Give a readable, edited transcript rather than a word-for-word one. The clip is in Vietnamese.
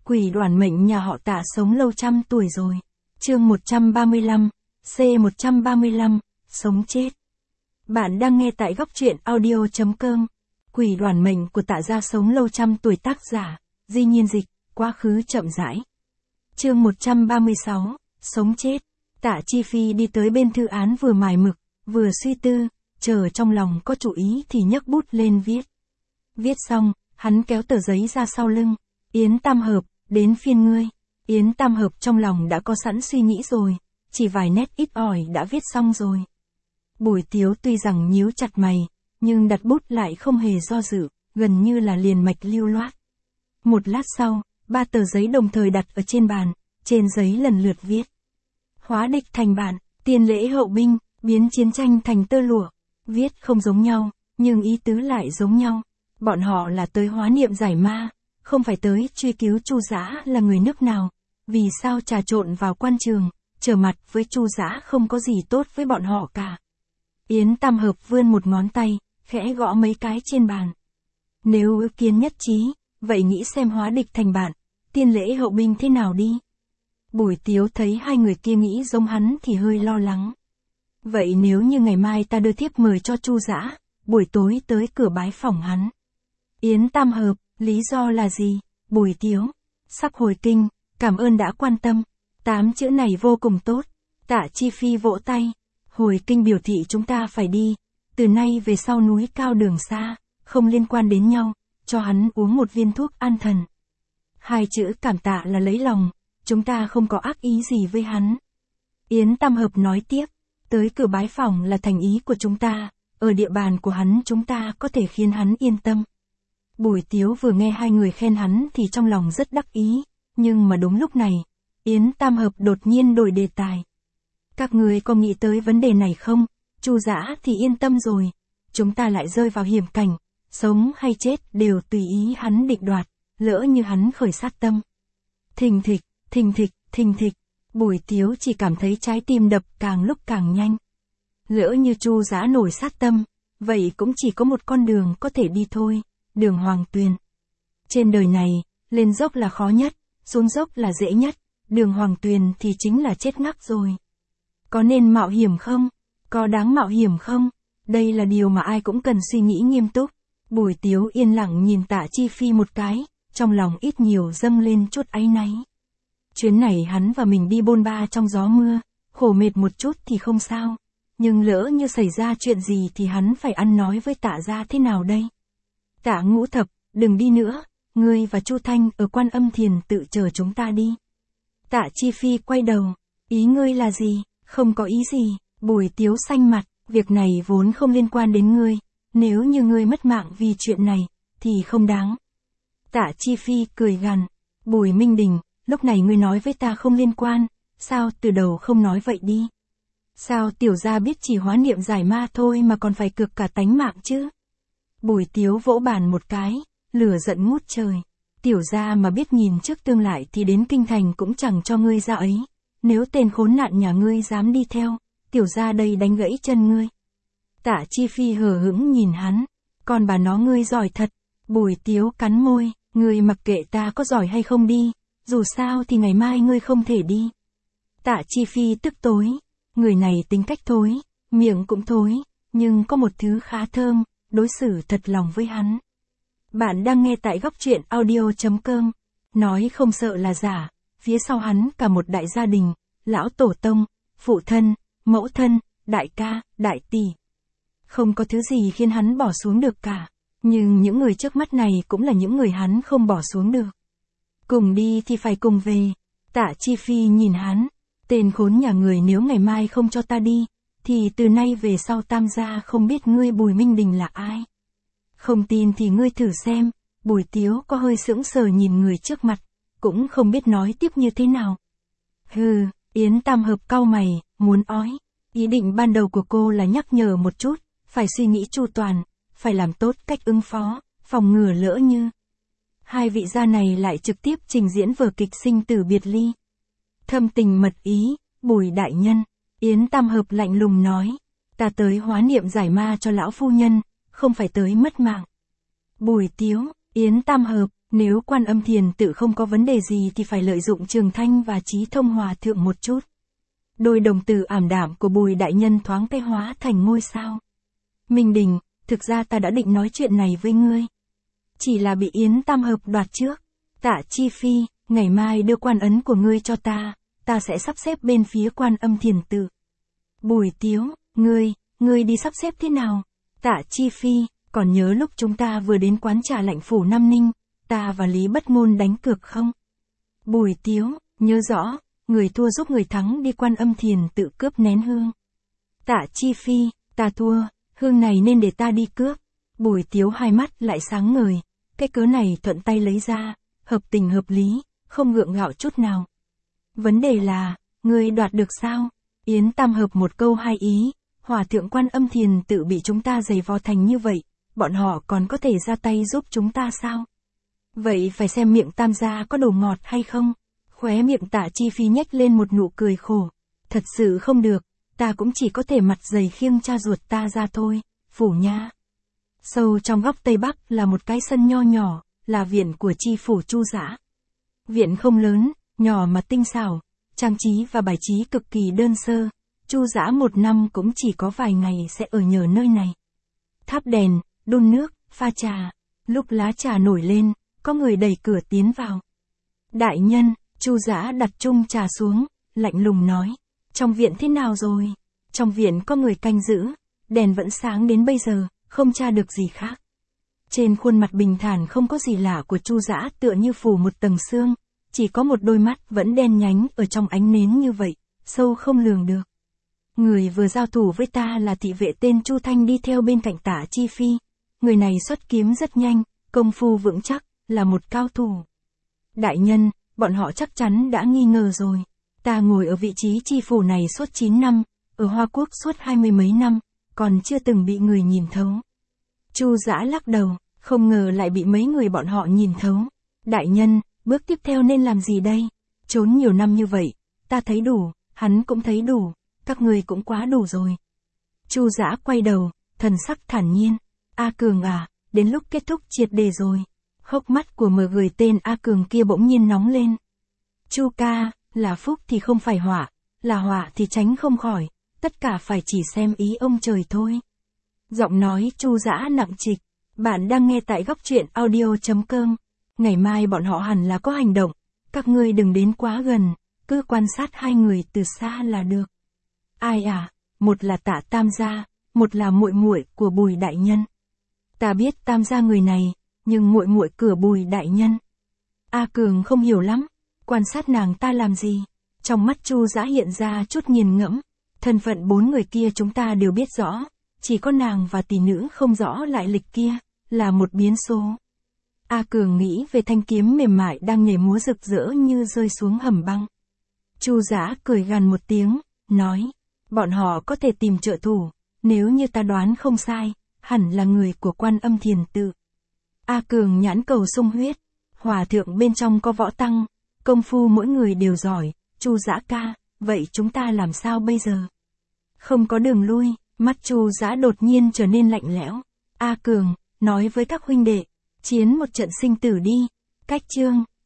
Quỷ đoản mệnh nhà họ Tạ sống lâu trăm tuổi rồi. Chương 135, C135, sống chết. Bạn đang nghe tại góc truyện audio.com. Quỷ đoản mệnh của Tạ gia sống lâu trăm tuổi, tác giả Di Nhiên Dịch, quá khứ chậm rãi. Chương 136, sống chết. Tạ Chi Phi đi tới bên thư án, vừa mài mực, vừa suy tư, chờ trong lòng có chủ ý thì nhấc bút lên viết. Viết xong, hắn kéo tờ giấy ra sau lưng. Yến Tam Hợp, đến phiên ngươi. Yến Tam Hợp trong lòng đã có sẵn suy nghĩ rồi, chỉ vài nét ít ỏi đã viết xong rồi. Bùi Tiếu tuy rằng nhíu chặt mày, nhưng đặt bút lại không hề do dự, gần như là liền mạch lưu loát. Một lát sau, 3 tờ giấy đồng thời đặt ở trên bàn, trên giấy lần lượt viết. Hóa địch thành bạn, tiền lễ hậu binh, biến chiến tranh thành tơ lụa. Viết không giống nhau, nhưng ý tứ lại giống nhau. Bọn họ là tới hóa niệm giải ma, không phải tới truy cứu Chu Dã là người nước nào. Vì sao trà trộn vào quan trường, trở mặt với Chu Dã không có gì tốt với bọn họ cả. Yến Tam Hợp vươn một ngón tay, khẽ gõ mấy cái trên bàn. Nếu ý kiến nhất trí, vậy nghĩ xem hóa địch thành bạn, tiên lễ hậu binh thế nào đi. Bùi Tiếu thấy hai người kia nghĩ giống hắn thì hơi lo lắng. Vậy nếu như ngày mai ta đưa thiếp mời cho Chu Dã, buổi tối tới cửa bái phỏng hắn. Yến Tam Hợp, lý do là gì? Bùi Tiếu, sắp hồi kinh, cảm ơn đã quan tâm. 8 chữ này vô cùng tốt. Tạ Chi Phi vỗ tay. Hồi kinh biểu thị chúng ta phải đi. Từ nay về sau núi cao đường xa, không liên quan đến nhau, cho hắn uống một viên thuốc an thần. 2 chữ cảm tạ là lấy lòng, chúng ta không có ác ý gì với hắn. Yến Tam Hợp nói tiếp, tới cửa bái phỏng là thành ý của chúng ta, ở địa bàn của hắn chúng ta có thể khiến hắn yên tâm. Bùi Tiếu vừa nghe hai người khen hắn thì trong lòng rất đắc ý, nhưng mà đúng lúc này, Yến Tam Hợp đột nhiên đổi đề tài. Các người có nghĩ tới vấn đề này không? Chu Dã thì yên tâm rồi, chúng ta lại rơi vào hiểm cảnh, sống hay chết đều tùy ý hắn định đoạt, lỡ như hắn khởi sát tâm. Thình thịch, thình thịch, thình thịch, Bùi Tiếu chỉ cảm thấy trái tim đập càng lúc càng nhanh. Lỡ như Chu Dã nổi sát tâm, vậy cũng chỉ có một con đường có thể đi thôi, đường Hoàng Tuyền. Trên đời này, lên dốc là khó nhất, xuống dốc là dễ nhất, đường Hoàng Tuyền thì chính là chết ngắc rồi. Có nên mạo hiểm không? Có đáng mạo hiểm không? Đây là điều mà ai cũng cần suy nghĩ nghiêm túc. Bùi Tiếu yên lặng nhìn Tạ Chi Phi một cái, trong lòng ít nhiều dâng lên chút áy náy. Chuyến này hắn và mình đi bôn ba trong gió mưa, khổ mệt một chút thì không sao. Nhưng lỡ như xảy ra chuyện gì thì hắn phải ăn nói với Tạ gia thế nào đây? Tạ Ngũ Thập, đừng đi nữa, ngươi và Chu Thanh ở Quan Âm Thiền tự chờ chúng ta đi. Tạ Chi Phi quay đầu, ý ngươi là gì? Không có ý gì. Bùi Tiếu xanh mặt, việc này vốn không liên quan đến ngươi, nếu như ngươi mất mạng vì chuyện này, thì không đáng. Tạ Chi Phi cười gằn, Bùi Minh Đình, lúc này ngươi nói với ta không liên quan, sao từ đầu không nói vậy đi? Sao tiểu gia biết chỉ hóa niệm giải ma thôi mà còn phải cược cả tánh mạng chứ? Bùi Tiếu vỗ bàn một cái, lửa giận ngút trời. Tiểu gia mà biết nhìn trước tương lại thì đến kinh thành cũng chẳng cho ngươi ra ấy. Nếu tên khốn nạn nhà ngươi dám đi theo, tiểu gia đây đánh gãy chân ngươi. Tạ Chi Phi hờ hững nhìn hắn, còn bà nó ngươi giỏi thật. Bùi Tiếu cắn môi, ngươi mặc kệ ta có giỏi hay không đi, dù sao thì ngày mai ngươi không thể đi. Tạ Chi Phi tức tối, người này tính cách thối, miệng cũng thối, nhưng có một thứ khá thơm, đối xử thật lòng với hắn. Bạn đang nghe tại góc truyện audio.com, nói không sợ là giả, phía sau hắn cả một đại gia đình, lão tổ tông, phụ thân, mẫu thân, đại ca, đại tỷ. Không có thứ gì khiến hắn bỏ xuống được cả, nhưng những người trước mắt này cũng là những người hắn không bỏ xuống được. Cùng đi thì phải cùng về. Tạ Chi Phi nhìn hắn, tên khốn nhà người, nếu ngày mai không cho ta đi, thì từ nay về sau Tam gia không biết ngươi Bùi Minh Đình là ai. Không tin thì ngươi thử xem. Bùi Tiếu có hơi sững sờ nhìn người trước mặt, cũng không biết nói tiếp như thế nào. Hừ, Yến Tam Hợp cau mày, muốn ói. Ý định ban đầu của cô là nhắc nhở một chút, phải suy nghĩ chu toàn, phải làm tốt cách ứng phó, phòng ngừa lỡ như. Hai vị gia này lại trực tiếp trình diễn vở kịch sinh tử biệt ly. Thâm tình mật ý, Bùi đại nhân. Yến Tam Hợp lạnh lùng nói, ta tới hóa niệm giải ma cho lão phu nhân, không phải tới mất mạng. Bùi Tiếu, Yến Tam Hợp, Nếu Quan Âm Thiền Tự không có vấn đề gì thì phải lợi dụng Trường Thanh và Chí Thông Hòa Thượng một chút. Đôi đồng tử ảm đạm của Bùi đại nhân thoáng cái hóa thành ngôi sao. Minh Đình, thực ra ta đã định nói chuyện này với ngươi. Chỉ là bị Yến Tam Hợp đoạt trước. Tạ Chi Phi, ngày mai đưa quan ấn của ngươi cho ta sẽ sắp xếp bên phía Quan Âm Thiền Tự. Bùi Tiếu, ngươi đi sắp xếp thế nào? Tạ Chi Phi, còn nhớ lúc chúng ta vừa đến quán trà Lạnh Phủ Nam Ninh, ta và Lý Bất Ngôn đánh cược không? Bùi Tiếu, nhớ rõ, người thua giúp người thắng đi Quan Âm Thiền Tự cướp nén hương. Tạ Chi Phi, ta thua, hương này nên để ta đi cướp. Bùi Tiếu hai mắt lại sáng ngời, cái cớ này thuận tay lấy ra, hợp tình hợp lý, không gượng gạo chút nào. Vấn đề là, ngươi đoạt được sao? Yến Tam Hợp một câu hai ý, Hòa Thượng Quan Âm Thiền Tự bị chúng ta giày vò thành như vậy, bọn họ còn có thể ra tay giúp chúng ta sao? Vậy phải xem miệng Tam gia có đồ ngọt hay không? Khóe miệng Tạ Chi Phi nhếch lên một nụ cười khổ. Thật sự không được, ta cũng chỉ có thể mặt dày khiêng cha ruột ta ra thôi, phủ nha. Sâu trong góc Tây Bắc là một cái sân nho nhỏ, là viện của chi phủ Chu Dã. Viện không lớn, nhỏ mà tinh xảo, trang trí và bài trí cực kỳ đơn sơ. Chu Dã một năm cũng chỉ có vài ngày sẽ ở nhờ nơi này. Thắp đèn, đun nước, pha trà. Lúc lá trà nổi lên, có người đẩy cửa tiến vào. Đại nhân, Chu Dã đặt chung trà xuống, lạnh lùng nói. Trong viện thế nào rồi? Trong viện có người canh giữ, đèn vẫn sáng đến bây giờ, không tra được gì khác. Trên khuôn mặt bình thản không có gì lạ của Chu Dã tựa như phủ một tầng sương, chỉ có một đôi mắt vẫn đen nhánh ở trong ánh nến như vậy, sâu không lường được. Người vừa giao thủ với ta là thị vệ tên Chu Thanh đi theo bên cạnh Tạ Chi Phi. Người này xuất kiếm rất nhanh, công phu vững chắc, là một cao thủ. Đại nhân, bọn họ chắc chắn đã nghi ngờ rồi. Ta ngồi ở vị trí chi phủ này suốt 9 năm, ở Hoa Quốc suốt 20 mấy năm, còn chưa từng bị người nhìn thấu. Chu Dã lắc đầu, không ngờ lại bị mấy người bọn họ nhìn thấu. Đại nhân, bước tiếp theo nên làm gì đây? Trốn nhiều năm như vậy, ta thấy đủ, hắn cũng thấy đủ, các người cũng quá đủ rồi. Chu Dã quay đầu, thần sắc thản nhiên. A Cường à, đến lúc kết thúc triệt đề rồi. Hốc mắt của mờ người tên A Cường kia bỗng nhiên nóng lên. Chu ca, là phúc thì không phải họa, là họa thì tránh không khỏi, tất cả phải chỉ xem ý ông trời thôi. Giọng nói Chu Dã nặng trịch. Bạn đang nghe tại góc truyện audio.com. Ngày mai bọn họ hẳn là có hành động, các ngươi đừng đến quá gần, cứ quan sát hai người từ xa là được. Ai à, một là Tạ Tam gia, một là muội muội của Bùi đại nhân. Ta biết Tam gia người này, nhưng muội muội của Bùi đại nhân. A Cường không hiểu lắm, quan sát nàng ta làm gì? Trong mắt Chu Dã hiện ra chút nghiền ngẫm, thân phận 4 người kia chúng ta đều biết rõ, chỉ có nàng và tỷ nữ không rõ lại lịch kia, là một biến số. A Cường nghĩ về thanh kiếm mềm mại đang nhảy múa rực rỡ như rơi xuống hầm băng. Chu Dã cười gằn một tiếng, nói, bọn họ có thể tìm trợ thủ, nếu như ta đoán không sai, hẳn là người của Quan Âm Thiền Tự. A Cường nhãn cầu sung huyết, hòa thượng bên trong có võ tăng, công phu mỗi người đều giỏi. Chu Dã ca, vậy chúng ta làm sao bây giờ? Không có đường lui. Mắt Chu Dã đột nhiên trở nên lạnh lẽo. A Cường, nói với các huynh đệ, chiến một trận sinh tử đi. Cách chương